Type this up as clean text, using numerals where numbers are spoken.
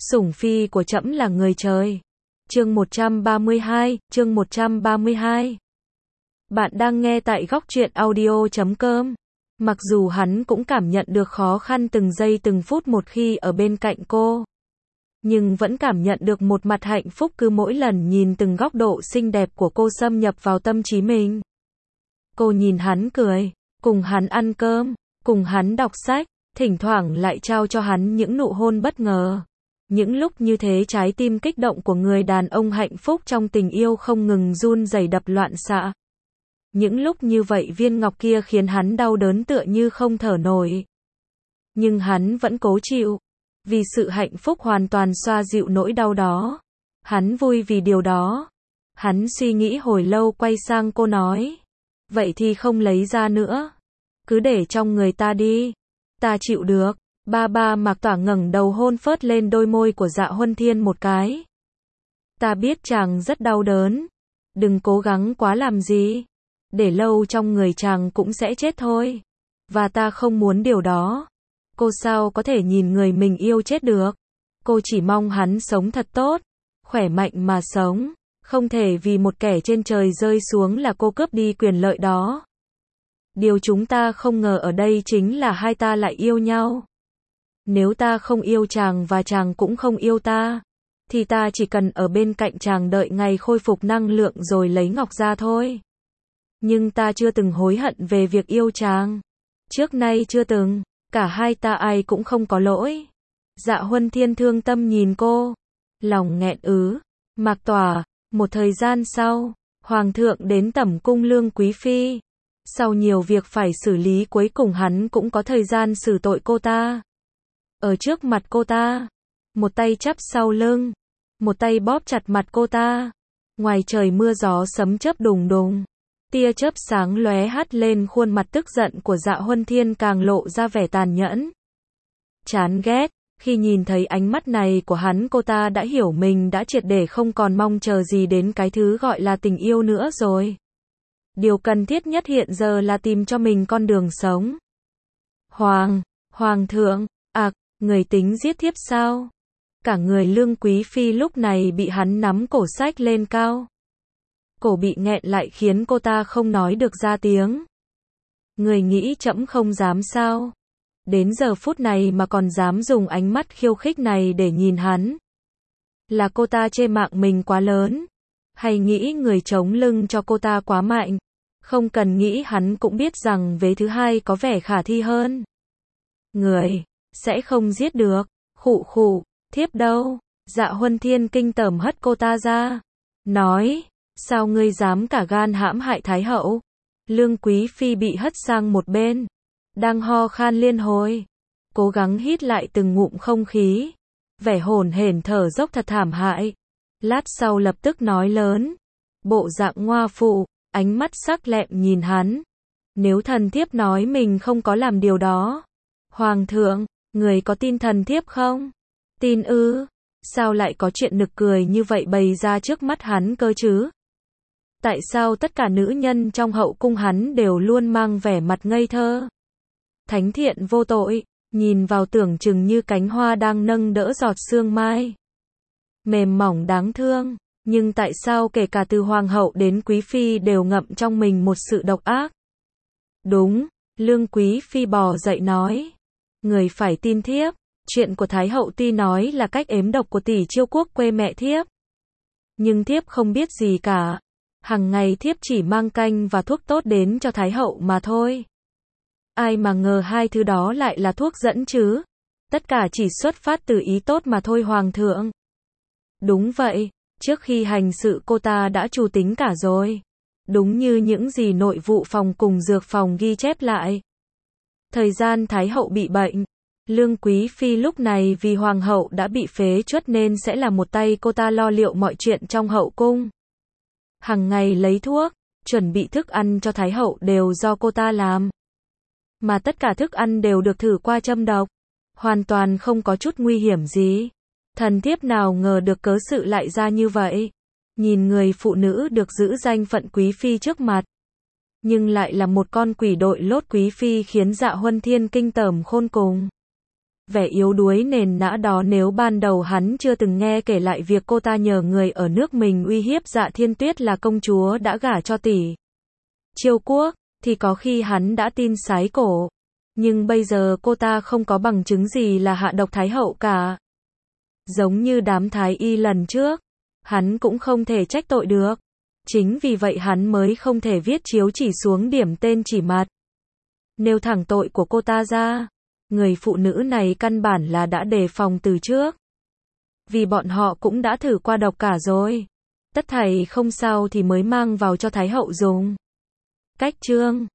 Sủng phi của trẫm là người trời. Chương 132. Bạn đang nghe tại góc truyện audio.com. Mặc dù hắn cũng cảm nhận được khó khăn từng giây từng phút một khi ở bên cạnh cô, nhưng vẫn cảm nhận được một mặt hạnh phúc cứ mỗi lần nhìn từng góc độ xinh đẹp của cô xâm nhập vào tâm trí mình. Cô nhìn hắn cười, cùng hắn ăn cơm, cùng hắn đọc sách, thỉnh thoảng lại trao cho hắn những nụ hôn bất ngờ. Những lúc như thế trái tim kích động của người đàn ông hạnh phúc trong tình yêu không ngừng run rẩy đập loạn xạ. Những lúc như vậy viên ngọc kia khiến hắn đau đớn tựa như không thở nổi. Nhưng hắn vẫn cố chịu, vì sự hạnh phúc hoàn toàn xoa dịu nỗi đau đó. Hắn vui vì điều đó. Hắn suy nghĩ hồi lâu quay sang cô nói, vậy thì không lấy ra nữa, cứ để trong người ta đi, ta chịu được. Ba Mạc Tỏa ngẩng đầu hôn phớt lên đôi môi của Dạ Huân Thiên một cái. Ta biết chàng rất đau đớn, đừng cố gắng quá làm gì, để lâu trong người chàng cũng sẽ chết thôi, và ta không muốn điều đó. Cô sao có thể nhìn người mình yêu chết được? Cô chỉ mong hắn sống thật tốt, khỏe mạnh mà sống, không thể vì một kẻ trên trời rơi xuống là cô cướp đi quyền lợi đó. Điều chúng ta không ngờ ở đây chính là hai ta lại yêu nhau. Nếu ta không yêu chàng và chàng cũng không yêu ta, thì ta chỉ cần ở bên cạnh chàng đợi ngày khôi phục năng lượng rồi lấy ngọc ra thôi. Nhưng ta chưa từng hối hận về việc yêu chàng. Trước nay chưa từng, cả hai ta ai cũng không có lỗi. Dạ Huân Thiên thương tâm nhìn cô, lòng nghẹn ứ. Mạc Tỏa, một thời gian sau, Hoàng thượng đến tẩm cung Lương Quý Phi. Sau nhiều việc phải xử lý cuối cùng hắn cũng có thời gian xử tội cô ta. Ở trước mặt cô ta, một tay chắp sau lưng, một tay bóp chặt mặt cô ta. Ngoài trời mưa gió sấm chớp đùng đùng, tia chớp sáng lóe hắt lên khuôn mặt tức giận của Dạ Huân Thiên càng lộ ra vẻ tàn nhẫn, chán ghét. Khi nhìn thấy ánh mắt này của hắn, cô ta đã hiểu mình đã triệt để không còn mong chờ gì đến cái thứ gọi là tình yêu nữa rồi. Điều cần thiết nhất hiện giờ là tìm cho mình con đường sống. Hoàng thượng, người tính giết thiếp sao? Cả người Lương Quý Phi lúc này bị hắn nắm cổ xách lên cao. Cổ bị nghẹn lại khiến cô ta không nói được ra tiếng. Người nghĩ trẫm không dám sao? Đến giờ phút này mà còn dám dùng ánh mắt khiêu khích này để nhìn hắn. Là cô ta chê mạng mình quá lớn? Hay nghĩ người chống lưng cho cô ta quá mạnh? Không cần nghĩ hắn cũng biết rằng vế thứ hai có vẻ khả thi hơn. Người sẽ không giết được. Khụ, thiếp đâu? Dạ Huân Thiên kinh tởm hất cô ta ra, nói, sao ngươi dám cả gan hãm hại Thái hậu? Lương Quý Phi bị hất sang một bên, đang ho khan liên hồi, cố gắng hít lại từng ngụm không khí, vẻ hổn hển thở dốc thật thảm hại. Lát sau lập tức nói lớn, bộ dạng ngoa phụ, ánh mắt sắc lẹm nhìn hắn. Nếu thần thiếp nói mình không có làm điều đó, Hoàng thượng, người có tin thần thiếp không? Tin ư? Sao lại có chuyện nực cười như vậy bày ra trước mắt hắn cơ chứ? Tại sao tất cả nữ nhân trong hậu cung hắn đều luôn mang vẻ mặt ngây thơ, thánh thiện vô tội, nhìn vào tưởng chừng như cánh hoa đang nâng đỡ giọt sương mai, mềm mỏng đáng thương, nhưng tại sao kể cả từ hoàng hậu đến quý phi đều ngậm trong mình một sự độc ác? Đúng, Lương Quý Phi bò dậy nói, người phải tin thiếp, chuyện của Thái hậu tuy nói là cách ếm độc của tỷ Chiêu Quốc quê mẹ thiếp, nhưng thiếp không biết gì cả. Hằng ngày thiếp chỉ mang canh và thuốc tốt đến cho Thái hậu mà thôi. Ai mà ngờ hai thứ đó lại là thuốc dẫn chứ? Tất cả chỉ xuất phát từ ý tốt mà thôi Hoàng thượng. Đúng vậy, trước khi hành sự cô ta đã chủ tính cả rồi. Đúng như những gì nội vụ phòng cùng dược phòng ghi chép lại. Thời gian Thái hậu bị bệnh, Lương Quý Phi lúc này vì Hoàng hậu đã bị phế truất nên sẽ là một tay cô ta lo liệu mọi chuyện trong hậu cung. Hằng ngày lấy thuốc, chuẩn bị thức ăn cho Thái hậu đều do cô ta làm. Mà tất cả thức ăn đều được thử qua châm độc, hoàn toàn không có chút nguy hiểm gì. Thần thiếp nào ngờ được cớ sự lại ra như vậy. Nhìn người phụ nữ được giữ danh phận quý phi trước mặt, nhưng lại là một con quỷ đội lốt quý phi khiến Dạ Huân Thiên kinh tởm khôn cùng. Vẻ yếu đuối nền nã đó nếu ban đầu hắn chưa từng nghe kể lại việc cô ta nhờ người ở nước mình uy hiếp Dạ Thiên Tuyết là công chúa đã gả cho tỷ Chiêu Quốc, thì có khi hắn đã tin sái cổ. Nhưng bây giờ cô ta không có bằng chứng gì là hạ độc Thái hậu cả. Giống như đám thái y lần trước, hắn cũng không thể trách tội được. Chính vì vậy hắn mới không thể viết chiếu chỉ xuống điểm tên chỉ mặt. Nêu thẳng tội của cô ta ra. Người phụ nữ này căn bản là đã đề phòng từ trước. Vì bọn họ cũng đã thử qua độc cả rồi. Tất thảy không sao thì mới mang vào cho Thái hậu dùng. Cách chương